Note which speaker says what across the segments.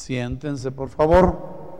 Speaker 1: Siéntense, por favor.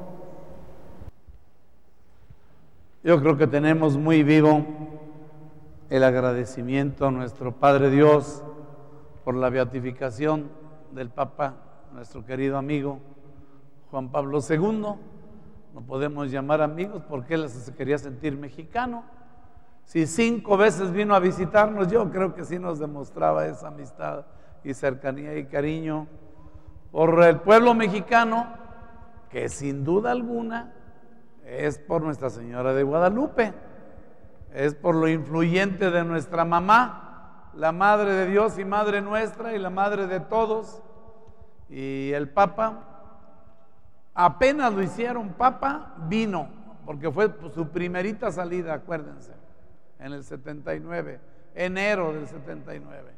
Speaker 1: Yo creo que tenemos muy vivo el agradecimiento a nuestro Padre Dios por la beatificación del Papa, nuestro querido amigo Juan Pablo II. No podemos llamar amigos porque él se quería sentir mexicano. Si 5 veces vino a visitarnos, yo creo que sí nos demostraba esa amistad y cercanía y cariño por el pueblo mexicano, que sin duda alguna es por Nuestra Señora de Guadalupe, es por lo influyente de nuestra mamá, la Madre de Dios y Madre nuestra y la Madre de todos. Y el Papa, apenas lo hicieron Papa, vino, porque fue su primerita salida, acuérdense, en el 79, enero del 79.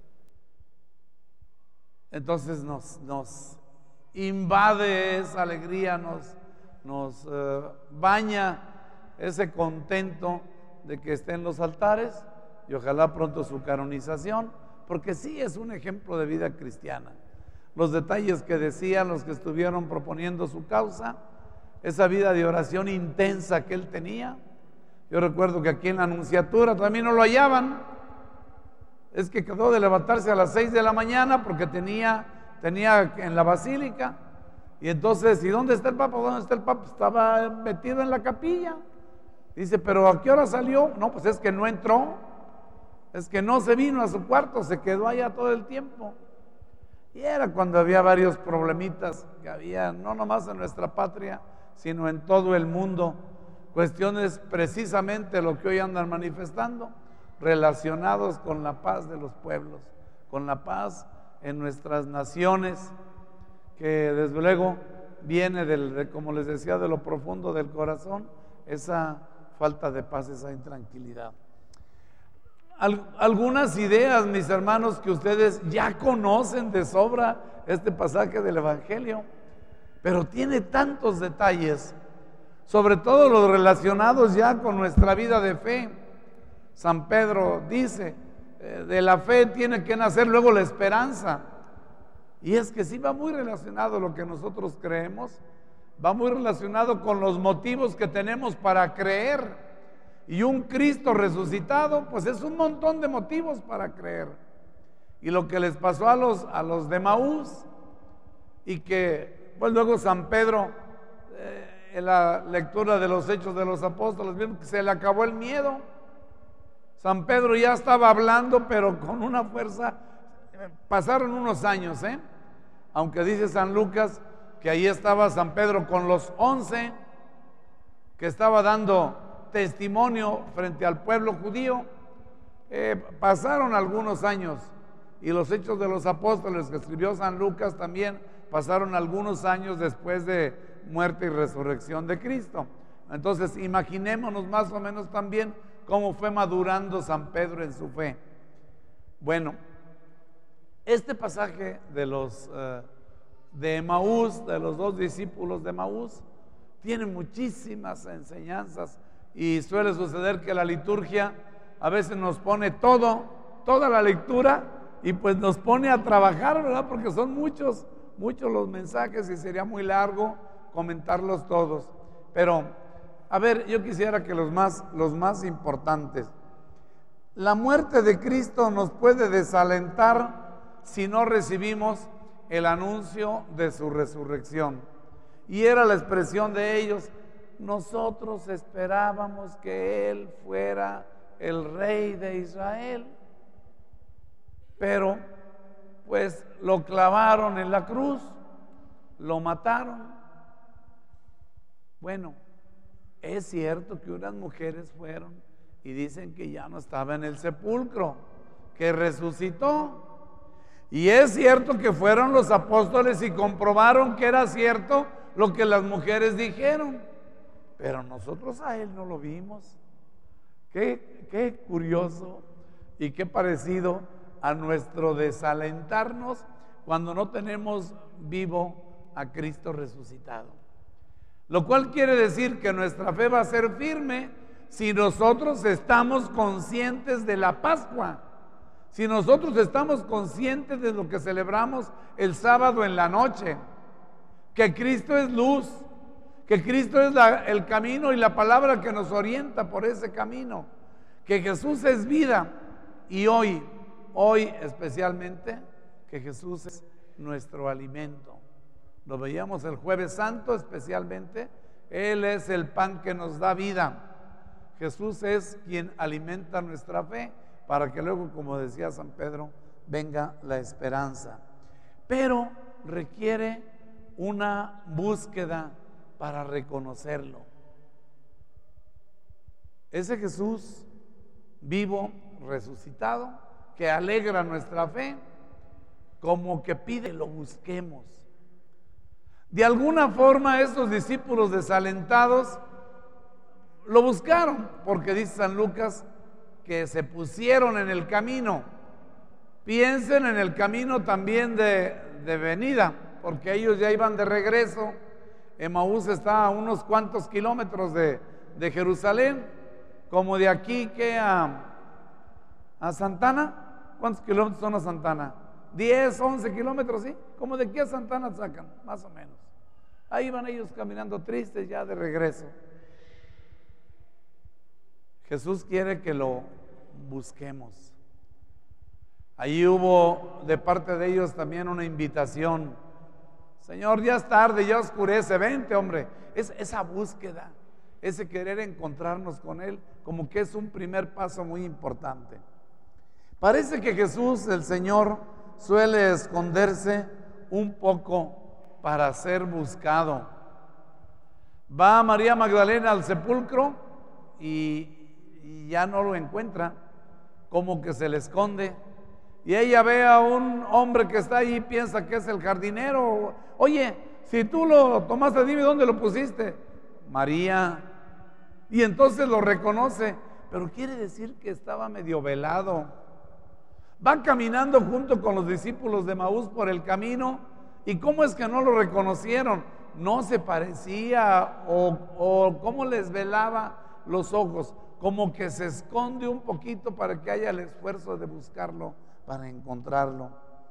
Speaker 1: Entonces nos invade esa alegría, nos baña ese contento de que esté en los altares y ojalá pronto su canonización, porque sí es un ejemplo de vida cristiana. Los detalles que decían los que estuvieron proponiendo su causa, esa vida de oración intensa que él tenía. Yo recuerdo que aquí en la Anunciatura también no lo hallaban. Es que quedó de levantarse a las 6 de la mañana porque tenía en la basílica. Y entonces, ¿y dónde está el Papa? ¿Dónde está el Papa? Estaba metido en la capilla. Dice, ¿pero a qué hora salió? No, pues es que no entró. Es que no se vino a su cuarto, se quedó allá todo el tiempo. Y era cuando había varios problemitas que había, no nomás en nuestra patria, sino en todo el mundo. Cuestiones precisamente lo que hoy andan manifestando, relacionados con la paz de los pueblos, con la paz en nuestras naciones, que desde luego viene como les decía, de lo profundo del corazón, esa falta de paz, esa intranquilidad. Algunas ideas, mis hermanos, que ustedes ya conocen de sobra este pasaje del Evangelio, pero tiene tantos detalles, sobre todo los relacionados ya con nuestra vida de fe. San Pedro dice, de la fe tiene que nacer luego la esperanza. Y es que sí va muy relacionado lo que nosotros creemos, va muy relacionado con los motivos que tenemos para creer. Y un Cristo resucitado, pues es un montón de motivos para creer. Y lo que les pasó a los de Maús, y que pues luego San Pedro, en la lectura de los Hechos de los Apóstoles, vieron que se le acabó el miedo. San Pedro ya estaba hablando, pero con una fuerza. Pasaron unos años, aunque dice San Lucas que ahí estaba San Pedro con los 11, que estaba dando testimonio frente al pueblo judío. Pasaron algunos años, y los Hechos de los Apóstoles que escribió San Lucas también pasaron algunos años después de muerte y resurrección de Cristo. Entonces imaginémonos más o menos también cómo fue madurando San Pedro en su fe. Bueno, este pasaje de Emaús, de los 2 discípulos de Emaús, tiene muchísimas enseñanzas, y suele suceder que la liturgia a veces nos pone toda la lectura, y pues nos pone a trabajar, ¿verdad? Porque son muchos los mensajes y sería muy largo comentarlos todos. Pero, a ver, yo quisiera que los más importantes. La muerte de Cristo nos puede desalentar si no recibimos el anuncio de su resurrección. Y era la expresión de ellos: nosotros esperábamos que Él fuera el Rey de Israel, pero pues lo clavaron en la cruz, lo mataron. Bueno, es cierto que unas mujeres fueron y dicen que ya no estaba en el sepulcro, que resucitó. Y es cierto que fueron los apóstoles y comprobaron que era cierto lo que las mujeres dijeron, pero nosotros a Él no lo vimos. Qué curioso y qué parecido a nuestro desalentarnos cuando no tenemos vivo a Cristo resucitado. Lo cual quiere decir que nuestra fe va a ser firme si nosotros estamos conscientes de la Pascua, si nosotros estamos conscientes de lo que celebramos el sábado en la noche, que Cristo es luz, que Cristo es el camino y la palabra que nos orienta por ese camino, que Jesús es vida y hoy especialmente, que Jesús es nuestro alimento. Lo veíamos el Jueves Santo especialmente, Él es el pan que nos da vida. Jesús es quien alimenta nuestra fe para que luego, como decía San Pedro, venga la esperanza. Pero requiere una búsqueda para reconocerlo. Ese Jesús vivo, resucitado, que alegra nuestra fe, como que pide que lo busquemos. De alguna forma estos discípulos desalentados lo buscaron, porque dice San Lucas que se pusieron en el camino. Piensen en el camino también de venida, porque ellos ya iban de regreso. Emaús está a unos cuantos kilómetros de Jerusalén, como de aquí que a Santana. ¿Cuántos kilómetros son a Santana? 10, 11 kilómetros, ¿sí? Como de aquí a Santana sacan, más o menos. Ahí van ellos caminando tristes ya de regreso. Jesús quiere que lo busquemos. Ahí hubo de parte de ellos también una invitación. Señor, ya es tarde, ya oscurece, vente, hombre. Es esa búsqueda, ese querer encontrarnos con Él, como que es un primer paso muy importante. Parece que Jesús, el Señor, suele esconderse un poco para ser buscado. Va María Magdalena al sepulcro y ya no lo encuentra, como que se le esconde. Y ella ve a un hombre que está ahí y piensa que es el jardinero. Oye, si tú lo tomaste, dime dónde lo pusiste. María. Y entonces lo reconoce, pero quiere decir que estaba medio velado. Va caminando junto con los discípulos de Emaús por el camino. ¿Y cómo es que no lo reconocieron? No se parecía o cómo les velaba los ojos, como que se esconde un poquito para que haya el esfuerzo de buscarlo, para encontrarlo.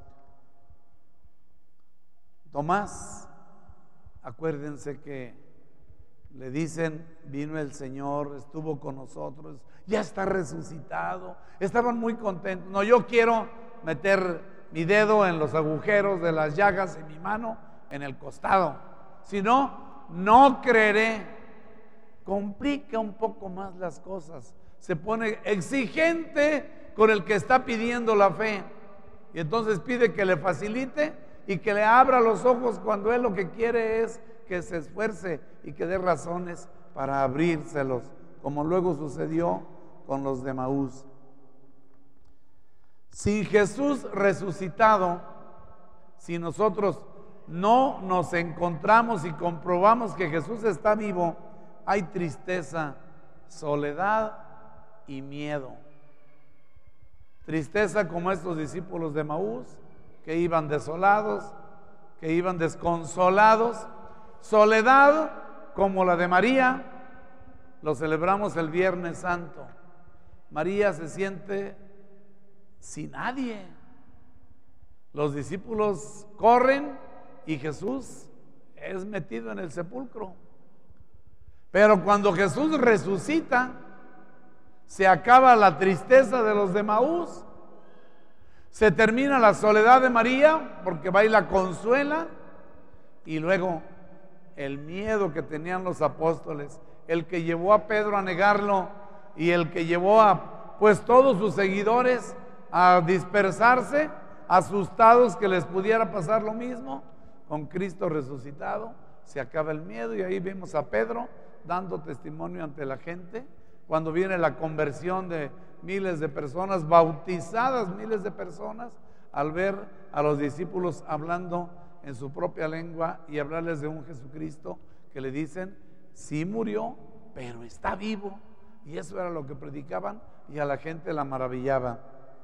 Speaker 1: Tomás, acuérdense que le dicen, vino el Señor, estuvo con nosotros, ya está resucitado. Estaban muy contentos. No, yo quiero meter mi dedo en los agujeros de las llagas en mi mano, en el costado. Si no, no creeré. Complica un poco más las cosas. Se pone exigente con el que está pidiendo la fe. Y entonces pide que le facilite y que le abra los ojos cuando él lo que quiere es que se esfuerce y que dé razones para abrírselos, como luego sucedió con los de Emaús. Sin Jesús resucitado, si nosotros no nos encontramos y comprobamos que Jesús está vivo, hay tristeza, soledad y miedo. Tristeza como estos discípulos de Emaús, que iban desolados, que iban desconsolados. Soledad como la de María, lo celebramos el Viernes Santo. María se siente sin nadie. Los discípulos corren y Jesús es metido en el sepulcro. Pero cuando Jesús resucita, se acaba la tristeza de los de Emaús, se termina la soledad de María porque va y la consuela, y luego el miedo que tenían los apóstoles, el que llevó a Pedro a negarlo y el que llevó a pues todos sus seguidores a dispersarse, asustados que les pudiera pasar lo mismo. Con Cristo resucitado se acaba el miedo, y ahí vemos a Pedro dando testimonio ante la gente, cuando viene la conversión de miles de personas, bautizadas miles de personas, al ver a los discípulos hablando en su propia lengua y hablarles de un Jesucristo que le dicen, sí murió, pero está vivo. Y eso era lo que predicaban y a la gente la maravillaba.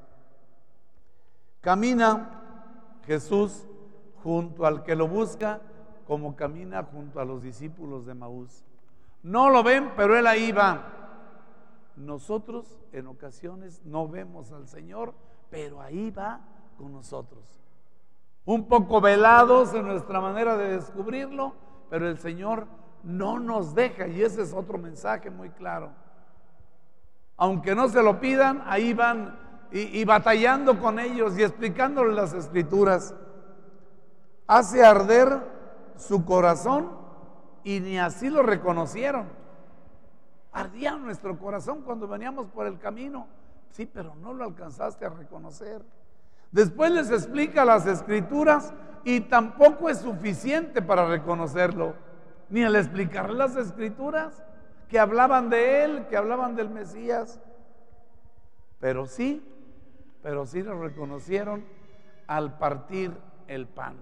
Speaker 1: Camina Jesús junto al que lo busca, como camina junto a los discípulos de Emaús. No lo ven, pero Él ahí va. Nosotros en ocasiones no vemos al Señor, pero ahí va con nosotros. un poco velados en nuestra manera de descubrirlo, pero el Señor no nos deja, y ese es otro mensaje muy claro. Aunque no se lo pidan, ahí van y batallando con ellos y explicándoles las Escrituras. Hace arder su corazón y ni así lo reconocieron. Ardía nuestro corazón cuando veníamos por el camino. Sí, pero no lo alcanzaste a reconocer. Después les explica las Escrituras y tampoco es suficiente para reconocerlo. Ni al explicar las Escrituras que hablaban de él, que hablaban del Mesías. Pero sí lo reconocieron al partir el pan.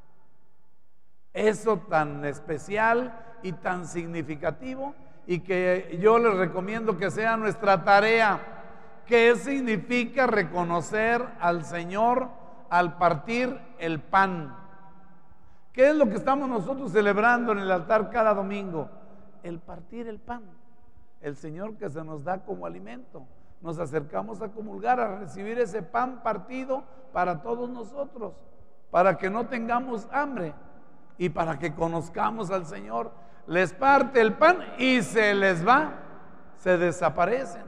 Speaker 1: Eso tan especial y tan significativo, y que yo les recomiendo que sea nuestra tarea. ¿Qué significa reconocer al Señor al partir el pan? ¿Qué es lo que estamos nosotros celebrando en el altar cada domingo? El partir el pan, el Señor que se nos da como alimento. Nos acercamos a comulgar, a recibir ese pan partido para todos nosotros, para que no tengamos hambre y para que conozcamos al Señor. Les parte el pan y se les va, se desaparecen.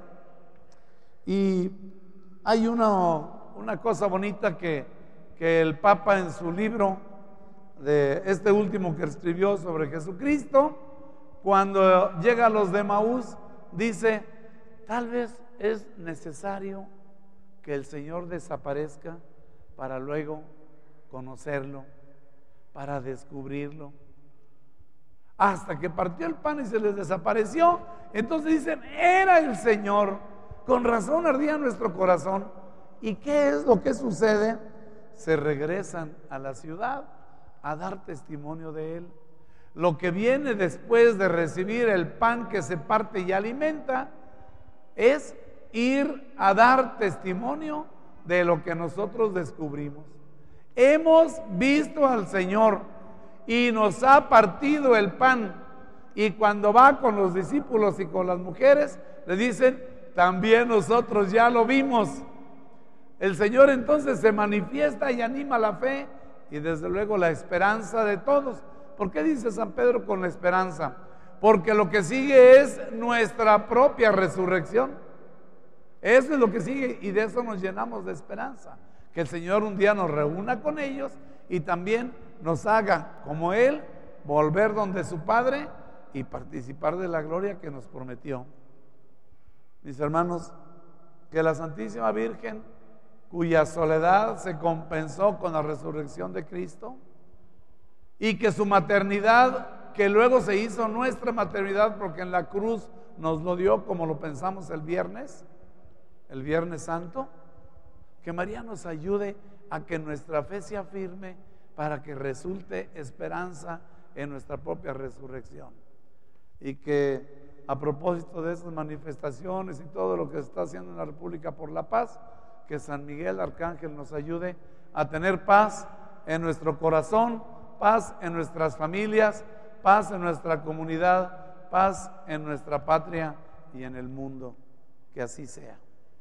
Speaker 1: Y hay una cosa bonita que el Papa en su libro, de este último que escribió sobre Jesucristo, cuando llega a los de Emaús, dice: tal vez es necesario que el Señor desaparezca para luego conocerlo, para descubrirlo. Hasta que partió el pan y se les desapareció, entonces dicen: era el Señor, con razón ardía nuestro corazón. ¿Y qué es lo que sucede? Se regresan a la ciudad a dar testimonio de Él. Lo que viene después de recibir el pan que se parte y alimenta es ir a dar testimonio de lo que nosotros descubrimos. Hemos visto al Señor y nos ha partido el pan, y cuando va con los discípulos y con las mujeres le dicen: también nosotros ya lo vimos. El Señor entonces se manifiesta y anima la fe y desde luego la esperanza de todos. ¿Por qué dice San Pedro con la esperanza? Porque lo que sigue es nuestra propia resurrección. Eso es lo que sigue, y de eso nos llenamos de esperanza. Que el Señor un día nos reúna con ellos y también nos haga, como Él, volver donde su Padre y participar de la gloria que nos prometió. Mis hermanos, que la Santísima Virgen, cuya soledad se compensó con la resurrección de Cristo, y que su maternidad, que luego se hizo nuestra maternidad porque en la cruz nos lo dio, como lo pensamos el Viernes Santo, que María nos ayude a que nuestra fe sea firme para que resulte esperanza en nuestra propia resurrección. Y que a propósito de esas manifestaciones y todo lo que se está haciendo en la República por la paz, que San Miguel Arcángel nos ayude a tener paz en nuestro corazón, paz en nuestras familias, paz en nuestra comunidad, paz en nuestra patria y en el mundo. Que así sea.